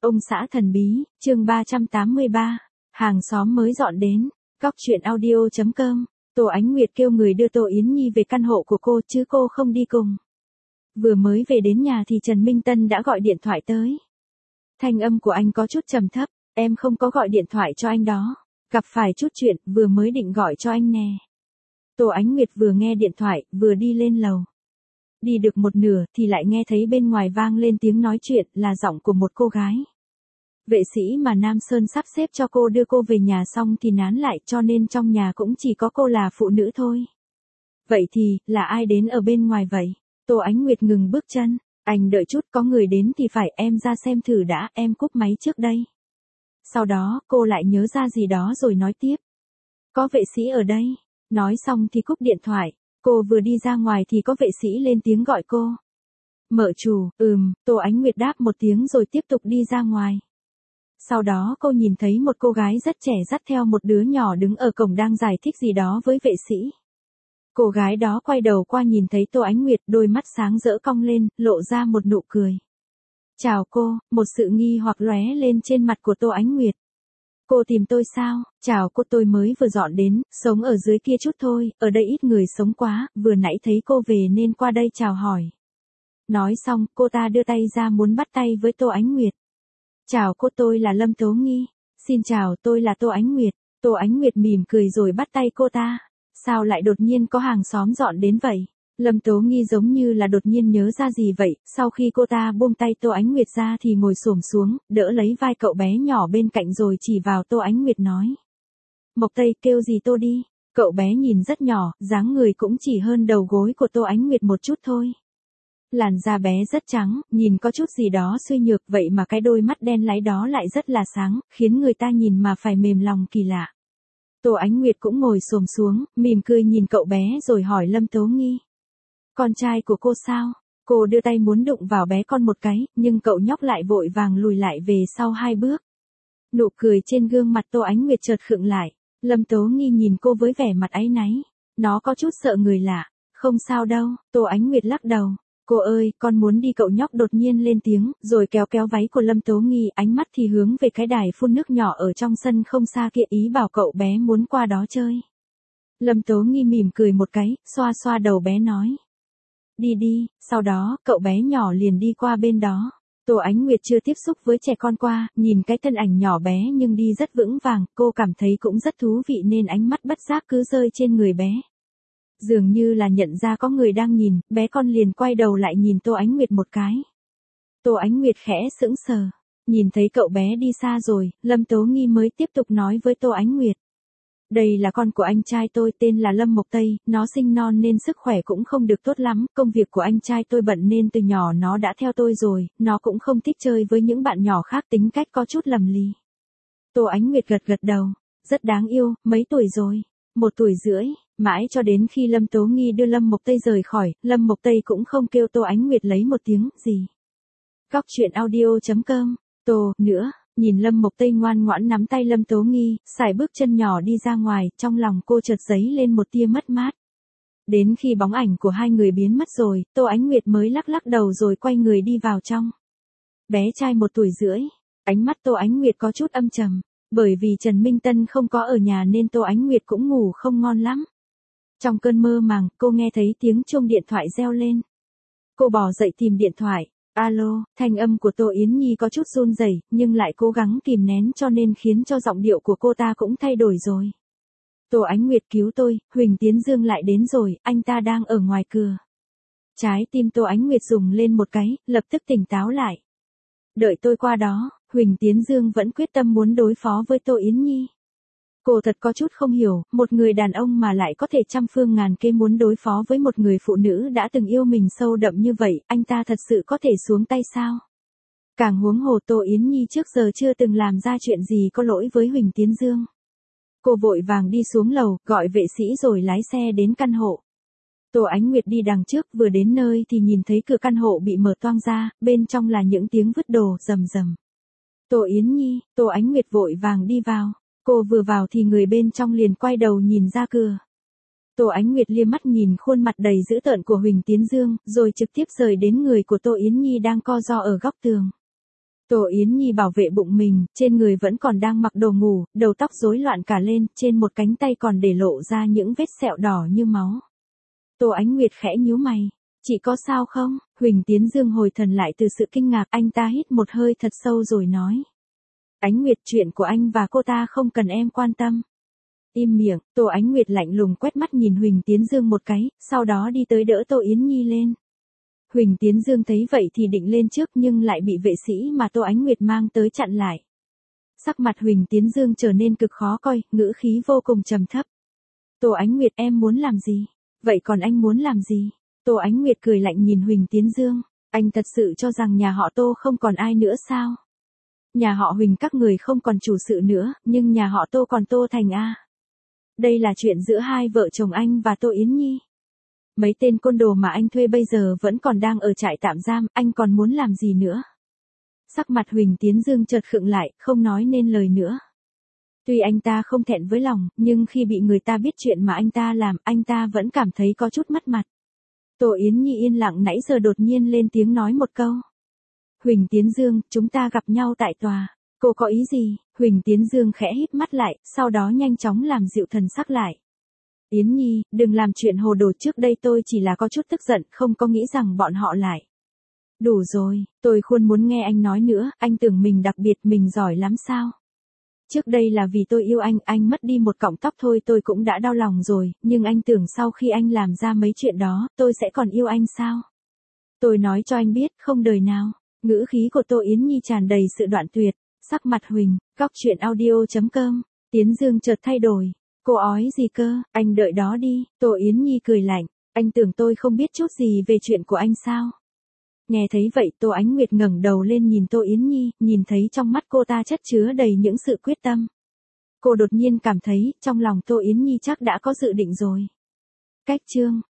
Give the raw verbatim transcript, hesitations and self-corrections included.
Ông xã thần bí, chương ba trăm tám mươi ba, hàng xóm mới dọn đến, cóc truyện audio chấm com, Tô Ánh Nguyệt kêu người đưa Tô Yến Nhi về căn hộ của cô chứ cô không đi cùng. Vừa mới về đến nhà thì Trần Minh Tân đã gọi điện thoại tới. Thanh âm của anh có chút trầm thấp, em không có gọi điện thoại cho anh đó, gặp phải chút chuyện, vừa mới định gọi cho anh nè. Tô Ánh Nguyệt vừa nghe điện thoại, vừa đi lên lầu. Đi được một nửa thì lại nghe thấy bên ngoài vang lên tiếng nói chuyện là giọng của một cô gái. Vệ sĩ mà Nam Sơn sắp xếp cho cô đưa cô về nhà xong thì nán lại cho nên trong nhà cũng chỉ có cô là phụ nữ thôi. Vậy thì, là ai đến ở bên ngoài vậy? Tô Ánh Nguyệt ngừng bước chân, anh đợi chút có người đến thì phải em ra xem thử đã, em cúp máy trước đây. Sau đó cô lại nhớ ra gì đó rồi nói tiếp. Có vệ sĩ ở đây, nói xong thì cúp điện thoại. Cô vừa đi ra ngoài thì có vệ sĩ lên tiếng gọi cô. Mợ chủ, ừm, Tô Ánh Nguyệt đáp một tiếng rồi tiếp tục đi ra ngoài. Sau đó cô nhìn thấy một cô gái rất trẻ dắt theo một đứa nhỏ đứng ở cổng đang giải thích gì đó với vệ sĩ. Cô gái đó quay đầu qua nhìn thấy Tô Ánh Nguyệt, đôi mắt sáng rỡ cong lên, lộ ra một nụ cười. Chào cô, một sự nghi hoặc lóe lên trên mặt của Tô Ánh Nguyệt. Cô tìm tôi sao? Chào cô, tôi mới vừa dọn đến, sống ở dưới kia chút thôi, ở đây ít người sống quá, vừa nãy thấy cô về nên qua đây chào hỏi. Nói xong, cô ta đưa tay ra muốn bắt tay với Tô Ánh Nguyệt. Chào cô, tôi là Lâm Tố Nghi. Xin chào, tôi là Tô Ánh Nguyệt. Tô Ánh Nguyệt mỉm cười rồi bắt tay cô ta. Sao lại đột nhiên có hàng xóm dọn đến vậy? Lâm Tố Nghi giống như là đột nhiên nhớ ra gì vậy, sau khi cô ta buông tay Tô Ánh Nguyệt ra thì ngồi xổm xuống, đỡ lấy vai cậu bé nhỏ bên cạnh rồi chỉ vào Tô Ánh Nguyệt nói. Mộc Tây, kêu gì Tô đi? Cậu bé nhìn rất nhỏ, dáng người cũng chỉ hơn đầu gối của Tô Ánh Nguyệt một chút thôi. Làn da bé rất trắng, nhìn có chút gì đó suy nhược, vậy mà cái đôi mắt đen láy đó lại rất là sáng, khiến người ta nhìn mà phải mềm lòng kỳ lạ. Tô Ánh Nguyệt cũng ngồi xổm xuống, mỉm cười nhìn cậu bé rồi hỏi Lâm Tố Nghi. Con trai của cô sao? Cô đưa tay muốn đụng vào bé con một cái, nhưng cậu nhóc lại vội vàng lùi lại về sau hai bước. Nụ cười trên gương mặt Tô Ánh Nguyệt chợt khựng lại. Lâm Tố Nghi nhìn cô với vẻ mặt áy náy. Nó có chút sợ người lạ. Không sao đâu, Tô Ánh Nguyệt lắc đầu. Cô ơi, con muốn đi, cậu nhóc đột nhiên lên tiếng, rồi kéo kéo váy của Lâm Tố Nghi, ánh mắt thì hướng về cái đài phun nước nhỏ ở trong sân không xa kia, ý bảo cậu bé muốn qua đó chơi. Lâm Tố Nghi mỉm cười một cái, xoa xoa đầu bé nói. Đi đi, sau đó, cậu bé nhỏ liền đi qua bên đó. Tô Ánh Nguyệt chưa tiếp xúc với trẻ con qua, nhìn cái thân ảnh nhỏ bé nhưng đi rất vững vàng, cô cảm thấy cũng rất thú vị nên ánh mắt bất giác cứ rơi trên người bé. Dường như là nhận ra có người đang nhìn, bé con liền quay đầu lại nhìn Tô Ánh Nguyệt một cái. Tô Ánh Nguyệt khẽ sững sờ, nhìn thấy cậu bé đi xa rồi, Lâm Tố Nghi mới tiếp tục nói với Tô Ánh Nguyệt. Đây là con của anh trai tôi, tên là Lâm Mộc Tây, nó sinh non nên sức khỏe cũng không được tốt lắm, công việc của anh trai tôi bận nên từ nhỏ nó đã theo tôi rồi, nó cũng không thích chơi với những bạn nhỏ khác, tính cách có chút lầm lì. Tô Ánh Nguyệt gật gật đầu, rất đáng yêu, mấy tuổi rồi? Một tuổi rưỡi, mãi cho đến khi Lâm Tố Nghi đưa Lâm Mộc Tây rời khỏi, Lâm Mộc Tây cũng không kêu Tô Ánh Nguyệt lấy một tiếng gì. Cóc truyện audio chấm com, Tô, nữa. Nhìn Lâm Mộc Tây ngoan ngoãn nắm tay Lâm Tố Nghi, sải bước chân nhỏ đi ra ngoài, trong lòng cô chợt dấy lên một tia mất mát. Đến khi bóng ảnh của hai người biến mất rồi, Tô Ánh Nguyệt mới lắc lắc đầu rồi quay người đi vào trong. Bé trai một tuổi rưỡi, ánh mắt Tô Ánh Nguyệt có chút âm trầm, bởi vì Trần Minh Tân không có ở nhà nên Tô Ánh Nguyệt cũng ngủ không ngon lắm. Trong cơn mơ màng, cô nghe thấy tiếng chuông điện thoại reo lên. Cô bò dậy tìm điện thoại. Alo, thanh âm của Tô Yến Nhi có chút run rẩy, nhưng lại cố gắng kìm nén cho nên khiến cho giọng điệu của cô ta cũng thay đổi rồi. Tô Ánh Nguyệt cứu tôi, Huỳnh Tiến Dương lại đến rồi, anh ta đang ở ngoài cửa. Trái tim Tô Ánh Nguyệt rùng lên một cái, lập tức tỉnh táo lại. Đợi tôi qua đó, Huỳnh Tiến Dương vẫn quyết tâm muốn đối phó với Tô Yến Nhi. Cô thật có chút không hiểu, một người đàn ông mà lại có thể trăm phương ngàn kế muốn đối phó với một người phụ nữ đã từng yêu mình sâu đậm như vậy, anh ta thật sự có thể xuống tay sao? Càng huống hồ Tô Yến Nhi trước giờ chưa từng làm ra chuyện gì có lỗi với Huỳnh Tiến Dương. Cô vội vàng đi xuống lầu, gọi vệ sĩ rồi lái xe đến căn hộ. Tô Ánh Nguyệt đi đằng trước, vừa đến nơi thì nhìn thấy cửa căn hộ bị mở toang ra, bên trong là những tiếng vứt đồ rầm rầm. Tô Yến Nhi, Tô Ánh Nguyệt vội vàng đi vào. Cô vừa vào thì người bên trong liền quay đầu nhìn ra cửa. Tô Ánh Nguyệt liếc mắt nhìn khuôn mặt đầy dữ tợn của Huỳnh Tiến Dương, rồi trực tiếp rời đến người của Tô Yến Nhi đang co ro ở góc tường. Tô Yến Nhi bảo vệ bụng mình, trên người vẫn còn đang mặc đồ ngủ, đầu tóc rối loạn cả lên, trên một cánh tay còn để lộ ra những vết sẹo đỏ như máu. Tô Ánh Nguyệt khẽ nhíu mày. Chị có sao không? Huỳnh Tiến Dương hồi thần lại từ sự kinh ngạc, anh ta hít một hơi thật sâu rồi nói. Ánh Nguyệt, chuyện của anh và cô ta không cần em quan tâm. Im miệng, Tô Ánh Nguyệt lạnh lùng quét mắt nhìn Huỳnh Tiến Dương một cái, sau đó đi tới đỡ Tô Yến Nhi lên. Huỳnh Tiến Dương thấy vậy thì định lên trước nhưng lại bị vệ sĩ mà Tô Ánh Nguyệt mang tới chặn lại. Sắc mặt Huỳnh Tiến Dương trở nên cực khó coi, ngữ khí vô cùng trầm thấp. Tô Ánh Nguyệt, em muốn làm gì? Vậy còn anh muốn làm gì? Tô Ánh Nguyệt cười lạnh nhìn Huỳnh Tiến Dương. Anh thật sự cho rằng nhà họ Tô không còn ai nữa sao? Nhà họ Huỳnh các người không còn chủ sự nữa, nhưng nhà họ Tô còn Tô Thành a. Đây là chuyện giữa hai vợ chồng anh và Tô Yến Nhi. Mấy tên côn đồ mà anh thuê bây giờ vẫn còn đang ở trại tạm giam, anh còn muốn làm gì nữa? Sắc mặt Huỳnh Tiến Dương chợt khựng lại, không nói nên lời nữa. Tuy anh ta không thẹn với lòng, nhưng khi bị người ta biết chuyện mà anh ta làm, anh ta vẫn cảm thấy có chút mất mặt. Tô Yến Nhi yên lặng nãy giờ đột nhiên lên tiếng nói một câu. Huỳnh Tiến Dương, chúng ta gặp nhau tại tòa. Cô có ý gì? Huỳnh Tiến Dương khẽ híp mắt lại, sau đó nhanh chóng làm dịu thần sắc lại. Yến Nhi, đừng làm chuyện hồ đồ, trước đây tôi chỉ là có chút tức giận, không có nghĩ rằng bọn họ lại. Đủ rồi, tôi không muốn nghe anh nói nữa, anh tưởng mình đặc biệt, mình giỏi lắm sao? Trước đây là vì tôi yêu anh, anh mất đi một cọng tóc thôi tôi cũng đã đau lòng rồi, nhưng anh tưởng sau khi anh làm ra mấy chuyện đó, tôi sẽ còn yêu anh sao? Tôi nói cho anh biết, không đời nào. Ngữ khí của Tô Yến Nhi tràn đầy sự đoạn tuyệt. Sắc mặt Huỳnh, cóc truyện audio chấm com. Tiến Dương chợt thay đổi. Cô ói gì cơ, anh đợi đó đi. Tô Yến Nhi cười lạnh. Anh tưởng tôi không biết chút gì về chuyện của anh sao? Nghe thấy vậy Tô Ánh Nguyệt ngẩng đầu lên nhìn Tô Yến Nhi, nhìn thấy trong mắt cô ta chất chứa đầy những sự quyết tâm. Cô đột nhiên cảm thấy, trong lòng Tô Yến Nhi chắc đã có dự định rồi. Cách chương